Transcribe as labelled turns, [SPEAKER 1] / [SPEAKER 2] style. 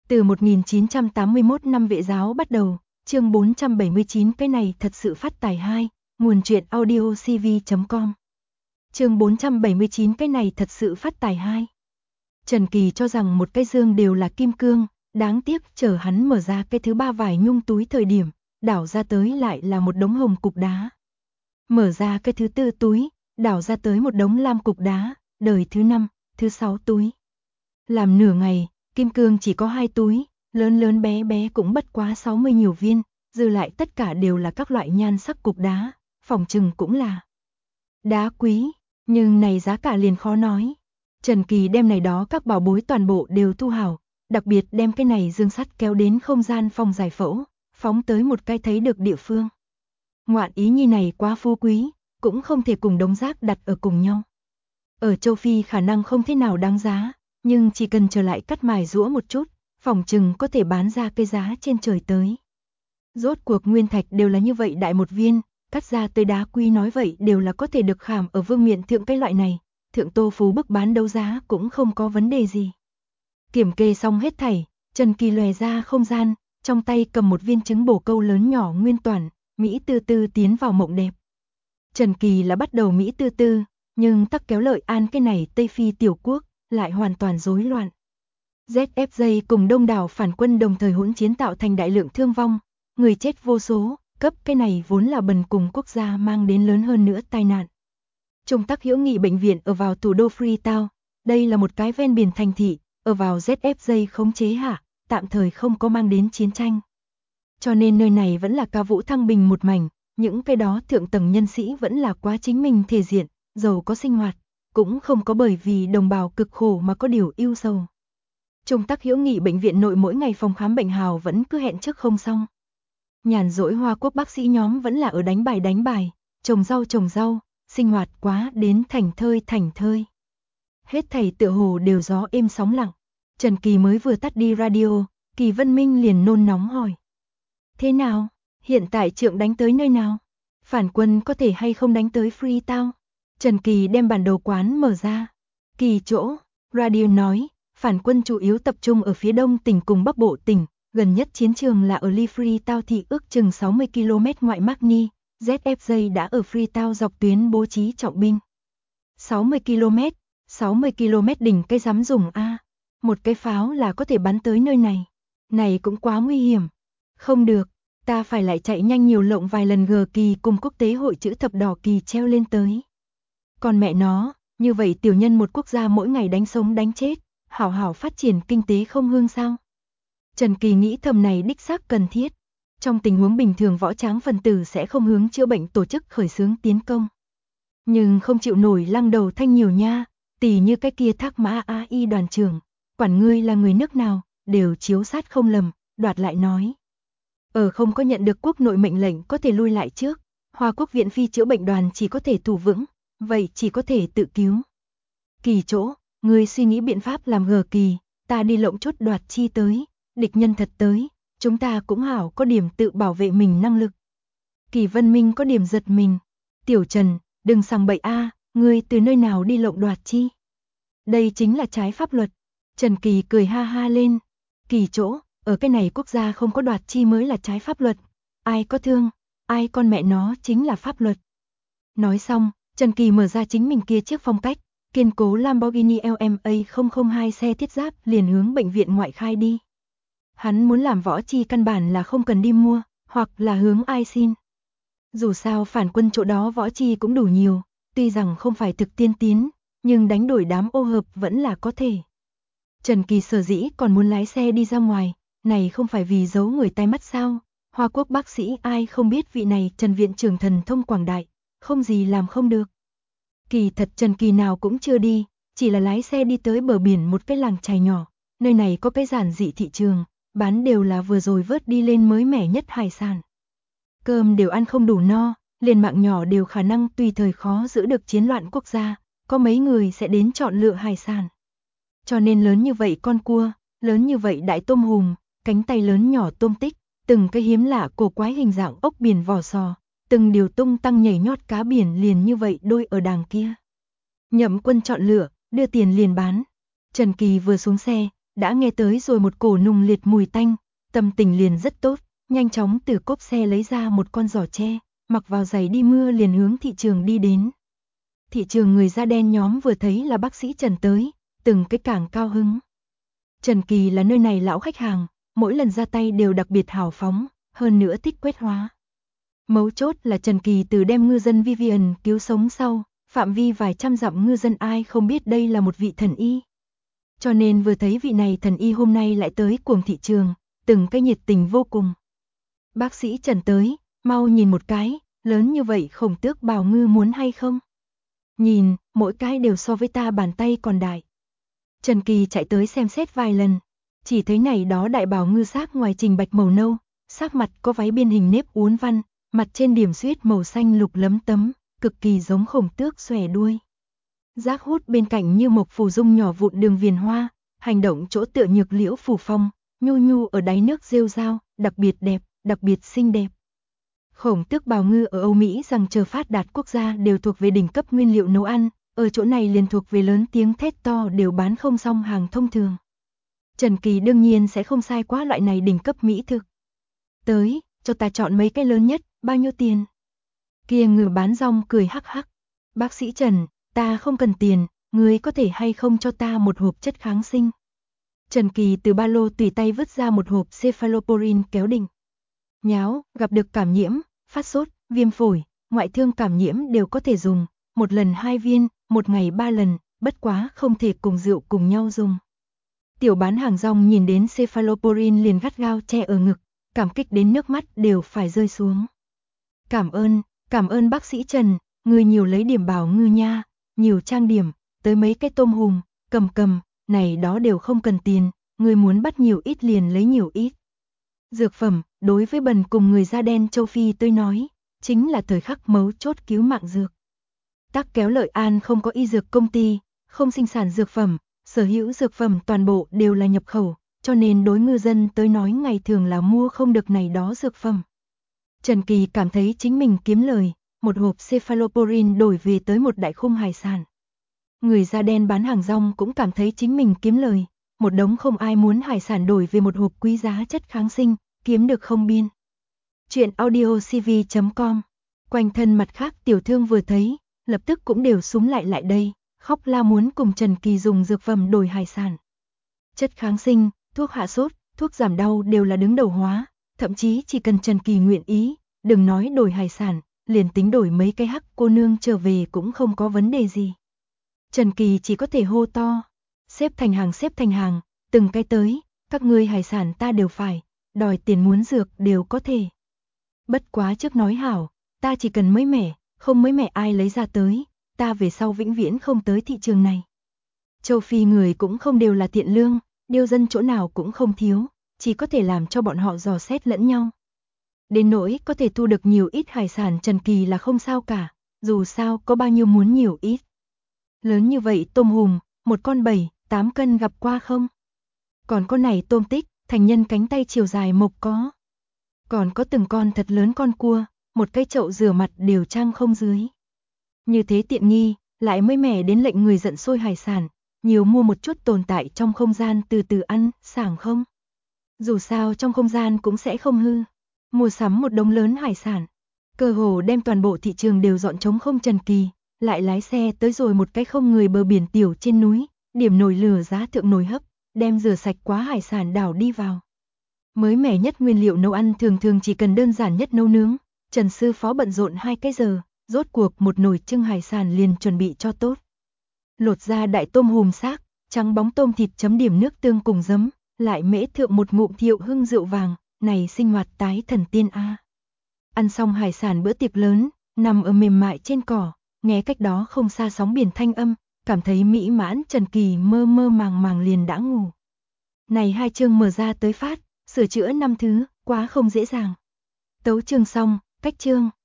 [SPEAKER 1] Từ 1981 năm Vệ giáo bắt đầu, chương 479 cái này thật sự phát tài 2, nguồn truyện audio cv.com. Chương 479 cái này thật sự phát tài 2. Trần Kỳ cho rằng một cái dương đều là kim cương, đáng tiếc chờ hắn mở ra cái thứ ba vải nhung túi thời điểm, đảo ra tới lại là một đống hồng cục đá. Mở ra cái thứ tư túi, đảo ra tới một đống lam cục đá, đời thứ 5, thứ 6 túi. Làm nửa ngày, kim cương chỉ có 2 túi, lớn lớn bé bé cũng bất quá 60 nhiều viên, dư lại tất cả đều là các loại nhan sắc cục đá, phỏng chừng cũng là đá quý, nhưng này giá cả liền khó nói. Trần Kỳ đem này đó các bảo bối toàn bộ đều thu hảo, đặc biệt đem cái này dương sắt kéo đến không gian phòng giải phẫu, phóng tới một cái thấy được địa phương. Ngoạn ý nhi này quá phú quý, cũng không thể cùng đống rác đặt ở cùng nhau. Ở châu Phi khả năng không thế nào đáng giá, nhưng chỉ cần trở lại cắt mài giũa một chút, phỏng chừng có thể bán ra cái giá trên trời tới. Rốt cuộc nguyên thạch đều là như vậy đại một viên, cắt ra tới đá quý nói vậy đều là có thể được khảm ở vương miện thượng cái loại này, thượng Tô Phú bức bán đấu giá cũng không có vấn đề gì. Kiểm kê xong hết thảy, Trần Kỳ lòe ra không gian, trong tay cầm một viên trứng bổ câu lớn nhỏ nguyên toàn, Mỹ tư tư tiến vào mộng đẹp. Trần Kỳ là bắt đầu Mỹ tư tư, nhưng tắc kéo lợi an cái này Tây Phi tiểu quốc, lại hoàn toàn rối loạn. ZFJ cùng đông đảo phản quân đồng thời hỗn chiến tạo thành đại lượng thương vong, người chết vô số, cấp cái này vốn là bần cùng quốc gia mang đến lớn hơn nữa tai nạn. Trung Tắc Hữu Nghị bệnh viện ở vào thủ đô Freetown, đây là một cái ven biển thành thị, ở vào ZFJ khống chế hạ, tạm thời không có mang đến chiến tranh. Cho nên nơi này vẫn là ca vũ thăng bình một mảnh, những cái đó thượng tầng nhân sĩ vẫn là quá chính mình thể diện, giàu có sinh hoạt, cũng không có bởi vì đồng bào cực khổ mà có điều ưu sầu. Trung Tắc Hữu Nghị bệnh viện nội mỗi ngày phòng khám bệnh hào vẫn cứ hẹn trước không xong. Nhàn rỗi Hoa Quốc bác sĩ nhóm vẫn là ở đánh bài, trồng rau, sinh hoạt quá đến thành thơi. Hết thảy tựa hồ đều gió êm sóng lặng. Trần Kỳ mới vừa tắt đi radio, Kỳ Vân Minh liền nôn nóng hỏi. Thế nào? Hiện tại trượng đánh tới nơi nào? Phản quân có thể hay không đánh tới Freetown? Trần Kỳ đem bản đồ quán mở ra. Kỳ chỗ, radio nói, phản quân chủ yếu tập trung ở phía đông tỉnh cùng bắc bộ tỉnh, gần nhất chiến trường là ở ly Freetown thị ước chừng 60 km ngoại Magni, ZFJ đã ở Freetown dọc tuyến bố trí trọng binh. 60 km đỉnh cây dám dùng a, một cái pháo là có thể bắn tới nơi này. Này cũng quá nguy hiểm. Không được, ta phải lại chạy nhanh nhiều lộng vài lần G kỳ cùng quốc tế hội chữ thập đỏ kỳ treo lên tới. Còn mẹ nó, như vậy tiểu nhân một quốc gia mỗi ngày đánh sống đánh chết, hảo hảo phát triển kinh tế không hương sao? Trần Kỳ nghĩ thầm này đích xác cần thiết. Trong tình huống bình thường võ tráng phần tử sẽ không hướng chữa bệnh tổ chức khởi xướng tiến công. Nhưng không chịu nổi lăng đầu thanh nhiều nha, tỉ như cái kia Thác Mã AI đoàn trưởng, quản ngươi là người nước nào, đều chiếu sát không lầm, đoạt lại nói. Không có nhận được quốc nội mệnh lệnh có thể lui lại trước, Hoa Quốc viện phi chữa bệnh đoàn chỉ có thể thủ vững, vậy chỉ có thể tự cứu. Kỳ chỗ, ngươi suy nghĩ biện pháp làm G kỳ, ta đi lộng chút đoạt chi tới, địch nhân thật tới, chúng ta cũng hảo có điểm tự bảo vệ mình năng lực. Kỳ Vân Minh có điểm giật mình. Tiểu Trần, đừng sằng bậy a, ngươi từ nơi nào đi lộng đoạt chi? Đây chính là trái pháp luật. Trần Kỳ cười ha ha lên. Kỳ chỗ, ở cái này quốc gia không có đoạt chi mới là trái pháp luật. Ai có thương, ai con mẹ nó chính là pháp luật. Nói xong, Trần Kỳ mở ra chính mình kia chiếc phong cách, kiên cố Lamborghini LMA 002 xe thiết giáp liền hướng bệnh viện ngoại khai đi. Hắn muốn làm võ chi căn bản là không cần đi mua, hoặc là hướng ai xin. Dù sao phản quân chỗ đó võ chi cũng đủ nhiều, tuy rằng không phải thực tiên tiến, nhưng đánh đổi đám ô hợp vẫn là có thể. Trần Kỳ sở dĩ còn muốn lái xe đi ra ngoài, này không phải vì giấu người tai mắt sao? Hoa Quốc bác sĩ ai không biết vị này Trần viện trưởng thần thông quảng đại, không gì làm không được. Kỳ thật Trần Kỳ nào cũng chưa đi, chỉ là lái xe đi tới bờ biển một cái làng chài nhỏ, nơi này có cái giản dị thị trường, bán đều là vừa rồi vớt đi lên mới mẻ nhất hải sản. Cơm đều ăn không đủ no, liền mạng nhỏ đều khả năng tùy thời khó giữ được chiến loạn quốc gia, có mấy người sẽ đến chọn lựa hải sản. Cho nên lớn như vậy con cua, lớn như vậy đại tôm hùm, cánh tay lớn nhỏ tôm tích, từng cái hiếm lạ cổ quái hình dạng ốc biển vỏ sò, từng điều tung tăng nhảy nhót cá biển liền như vậy đôi ở đàng kia. Nhậm Quân chọn lựa, đưa tiền liền bán. Trần Kỳ vừa xuống xe, đã nghe tới rồi một cổ nùng liệt mùi tanh, tâm tình liền rất tốt, nhanh chóng từ cốp xe lấy ra một con giỏ tre, mặc vào giày đi mưa liền hướng thị trường đi đến. Thị trường người da đen nhóm vừa thấy là bác sĩ Trần tới, từng cái càng cao hứng. Trần Kỳ là nơi này lão khách hàng, mỗi lần ra tay đều đặc biệt hào phóng, hơn nữa thích quét hóa. Mấu chốt là Trần Kỳ từ đem ngư dân Vivian cứu sống sau, phạm vi vài trăm dặm ngư dân ai không biết đây là một vị thần y. Cho nên vừa thấy vị này thần y hôm nay lại tới cuồng thị trường, từng cái nhiệt tình vô cùng. Bác sĩ Trần tới, mau nhìn một cái, lớn như vậy Khổng Tước bào ngư muốn hay không? Nhìn, mỗi cái đều so với ta bàn tay còn đại. Trần Kỳ chạy tới xem xét vài lần, chỉ thấy này đó đại bào ngư xác ngoài trình bạch màu nâu, xác mặt có váy biên hình nếp uốn văn, mặt trên điểm xuyết màu xanh lục lấm tấm, cực kỳ giống Khổng Tước xòe đuôi. Giác hút bên cạnh như mộc phù dung nhỏ vụn đường viền hoa, hành động chỗ tựa nhược liễu phù phong, nhu nhu ở đáy nước rêu rao, đặc biệt đẹp, đặc biệt xinh đẹp. Khổng Tước bào ngư ở Âu Mỹ rằng chờ phát đạt quốc gia đều thuộc về đỉnh cấp nguyên liệu nấu ăn, ở chỗ này liền thuộc về lớn tiếng thét to đều bán không xong hàng thông thường. Trần Kỳ đương nhiên sẽ không sai quá loại này đỉnh cấp mỹ thực. Tới, cho ta chọn mấy cái lớn nhất, bao nhiêu tiền? Kia ngư bán rong cười hắc hắc. Bác sĩ Trần, ta không cần tiền, ngươi có thể hay không cho ta một hộp chất kháng sinh? Trần Kỳ từ ba lô tùy tay vứt ra một hộp cephalosporin kéo đỉnh. Nháo, gặp được cảm nhiễm, phát sốt, viêm phổi, ngoại thương cảm nhiễm đều có thể dùng, một lần 2 viên, một ngày 3 lần, bất quá không thể cùng rượu cùng nhau dùng. Tiểu bán hàng rong nhìn đến cephalosporin liền gắt gao che ở ngực, cảm kích đến nước mắt đều phải rơi xuống. Cảm ơn bác sĩ Trần, người nhiều lấy điểm bảo ngư nha, nhiều trang điểm, tới mấy cái tôm hùm, cầm, này đó đều không cần tiền, người muốn bắt nhiều ít liền lấy nhiều ít. Dược phẩm, đối với bần cùng người da đen châu Phi tôi nói, chính là thời khắc mấu chốt cứu mạng dược. Tắc kéo Lợi An không có y dược công ty, không sinh sản dược phẩm, sở hữu dược phẩm toàn bộ đều là nhập khẩu, cho nên đối ngư dân tới nói ngày thường là mua không được này đó dược phẩm. Trần Kỳ cảm thấy chính mình kiếm lời, một hộp cephalosporin đổi về tới một đại khung hải sản. Người da đen bán hàng rong cũng cảm thấy chính mình kiếm lời, một đống không ai muốn hải sản đổi về một hộp quý giá chất kháng sinh, kiếm được không biên. Chuyện audiocv.com. Quanh thân mặt khác tiểu thương vừa thấy, lập tức cũng đều xúm lại đây, khóc la muốn cùng Trần Kỳ dùng dược phẩm đổi hải sản. Chất kháng sinh, thuốc hạ sốt, thuốc giảm đau đều là đứng đầu hóa, thậm chí chỉ cần Trần Kỳ nguyện ý, đừng nói đổi hải sản, liền tính đổi mấy cái hắc cô nương trở về cũng không có vấn đề gì. Trần Kỳ chỉ có thể hô to, xếp thành hàng, từng cái tới, các ngươi hải sản ta đều phải, đòi tiền muốn dược đều có thể. Bất quá trước nói hảo, ta chỉ cần mới mẻ, không mới mẻ ai lấy ra tới, ta về sau vĩnh viễn không tới thị trường này. Châu Phi người cũng không đều là thiện lương, điêu dân chỗ nào cũng không thiếu, chỉ có thể làm cho bọn họ dò xét lẫn nhau. Đến nỗi có thể thu được nhiều ít hải sản Trần Kỳ là không sao cả, dù sao có bao nhiêu muốn nhiều ít. Lớn như vậy tôm hùm, một con 7-8 cân gặp qua không? Còn con này tôm tích, thành nhân cánh tay chiều dài mộc có. Còn có từng con thật lớn con cua, một cái chậu rửa mặt đều trang không dưới. Như thế tiện nghi, lại mới mẻ đến lệnh người giận sôi hải sản, nhiều mua một chút tồn tại trong không gian từ từ ăn, sảng không? Dù sao trong không gian cũng sẽ không hư. Mua sắm một đống lớn hải sản, cơ hồ đem toàn bộ thị trường đều dọn trống không. Trần Kỳ lại lái xe tới rồi một cái không người bờ biển tiểu trên núi, điểm nồi lửa giá thượng nồi hấp, đem rửa sạch quá hải sản đảo đi vào. Mới mẻ nhất nguyên liệu nấu ăn thường chỉ cần đơn giản nhất nấu nướng, Trần sư phó bận rộn 2 cái giờ, rốt cuộc một nồi trưng hải sản liền chuẩn bị cho tốt. Lột ra đại tôm hùm xác, trắng bóng tôm thịt chấm điểm nước tương cùng giấm, lại mễ thượng một ngụm Thiệu Hưng rượu vàng, này sinh hoạt tái thần tiên a. Ăn xong hải sản bữa tiệc lớn, nằm ở mềm mại trên cỏ, nghe cách đó không xa sóng biển thanh âm, cảm thấy mỹ mãn. Trần Kỳ mơ màng liền đã ngủ. Này 2 chương mở ra tới phát, sửa chữa 5 thứ, quá không dễ dàng. Tấu chương xong, cách chương.